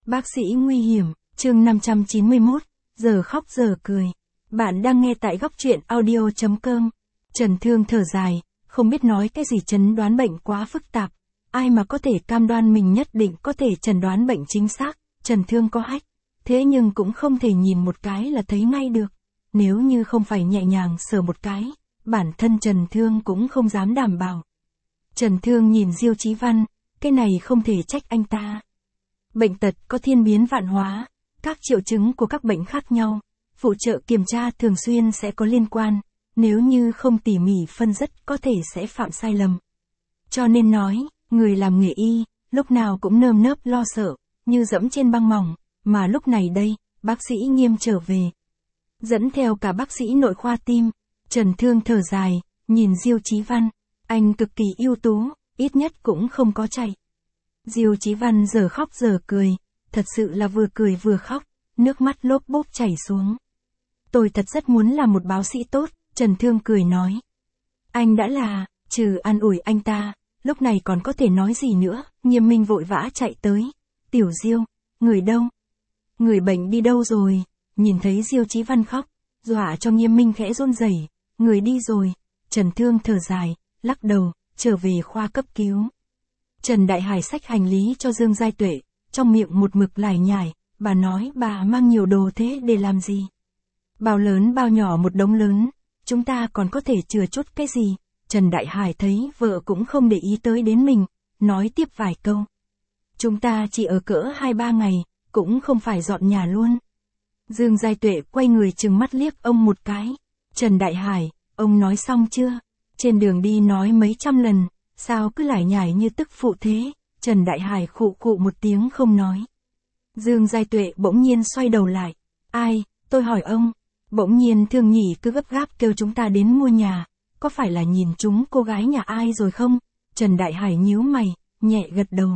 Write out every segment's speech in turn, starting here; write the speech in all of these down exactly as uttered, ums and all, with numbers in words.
Bác sĩ nguy hiểm, chương năm trăm chín mươi mốt, giờ khóc giờ cười. Bạn đang nghe tại góc truyện audio chấm com. Trần Thương thở dài, không biết nói cái gì, chẩn đoán bệnh quá phức tạp. Ai mà có thể cam đoan mình nhất định có thể chẩn đoán bệnh chính xác. Trần Thương có hách, thế nhưng cũng không thể nhìn một cái là thấy ngay được. Nếu như không phải nhẹ nhàng sờ một cái, bản thân Trần Thương cũng không dám đảm bảo. Trần Thương nhìn Diêu Chí Văn, cái này không thể trách anh ta. Bệnh tật có thiên biến vạn hóa, các triệu chứng của các bệnh khác nhau, phụ trợ kiểm tra thường xuyên sẽ có liên quan, nếu như không tỉ mỉ phân rất có thể sẽ phạm sai lầm. Cho nên nói, người làm nghề y, lúc nào cũng nơm nớp lo sợ, như dẫm trên băng mỏng, mà lúc này đây, bác sĩ Nghiêm trở về. Dẫn theo cả bác sĩ nội khoa tim, Trần Thương thở dài, nhìn Diêu Chí Văn, anh cực kỳ ưu tú, ít nhất cũng không có chạy. Diêu Chí Văn giờ khóc giờ cười, thật sự là vừa cười vừa khóc, nước mắt lốp bốp chảy xuống. Tôi thật rất muốn là một bác sĩ tốt, Trần Thương cười nói. Anh đã là, trừ an ủi anh ta, lúc này còn có thể nói gì nữa. Nghiêm Minh vội vã chạy tới. Tiểu Diêu, người đâu? Người bệnh đi đâu rồi? Nhìn thấy Diêu Chí Văn khóc, dọa cho Nghiêm Minh khẽ run rẩy. Người đi rồi. Trần Thương thở dài, lắc đầu, trở về khoa cấp cứu. Trần Đại Hải xách hành lý cho Dương Giai Tuệ, trong miệng một mực lải nhải, bà nói bà mang nhiều đồ thế để làm gì? Bao lớn bao nhỏ một đống lớn, chúng ta còn có thể chừa chút cái gì? Trần Đại Hải thấy vợ cũng không để ý tới đến mình, nói tiếp vài câu. Chúng ta chỉ ở cỡ hai ba ngày, cũng không phải dọn nhà luôn. Dương Giai Tuệ quay người trừng mắt liếc ông một cái. Trần Đại Hải, ông nói xong chưa? Trên đường đi nói mấy trăm lần, sao cứ lải nhải như tức phụ thế? Trần Đại Hải khụ khụ một tiếng không nói. Dương Giai Tuệ bỗng nhiên xoay đầu lại. Ai, tôi hỏi ông. Bỗng nhiên Thương Nhỉ cứ gấp gáp kêu chúng ta đến mua nhà. Có phải là nhìn chúng cô gái nhà ai rồi không? Trần Đại Hải nhíu mày, nhẹ gật đầu.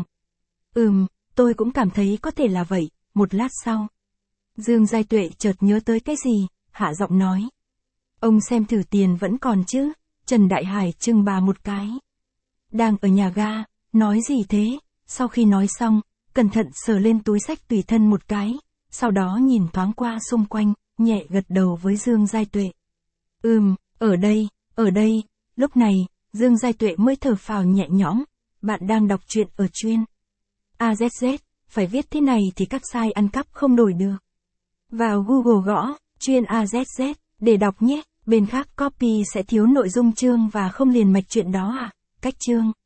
Ừm, tôi cũng cảm thấy có thể là vậy. Một lát sau, Dương Giai Tuệ chợt nhớ tới cái gì, hạ giọng nói. Ông xem thử tiền vẫn còn chứ? Trần Đại Hải chừng bà một cái. Đang ở nhà ga, nói gì thế? Sau khi nói xong, cẩn thận sờ lên túi xách tùy thân một cái, sau đó nhìn thoáng qua xung quanh, nhẹ gật đầu với Dương Giai Tuệ. Ừm, ở đây, ở đây. Lúc này, Dương Giai Tuệ mới thở phào nhẹ nhõm. Bạn đang đọc truyện ở chuyên a zét zét, phải viết thế này thì các site ăn cắp không đổi được. Vào Google gõ, chuyên a zét zét, để đọc nhé. Bên khác copy sẽ thiếu nội dung chương và không liền mạch chuyện đó à? Cách chương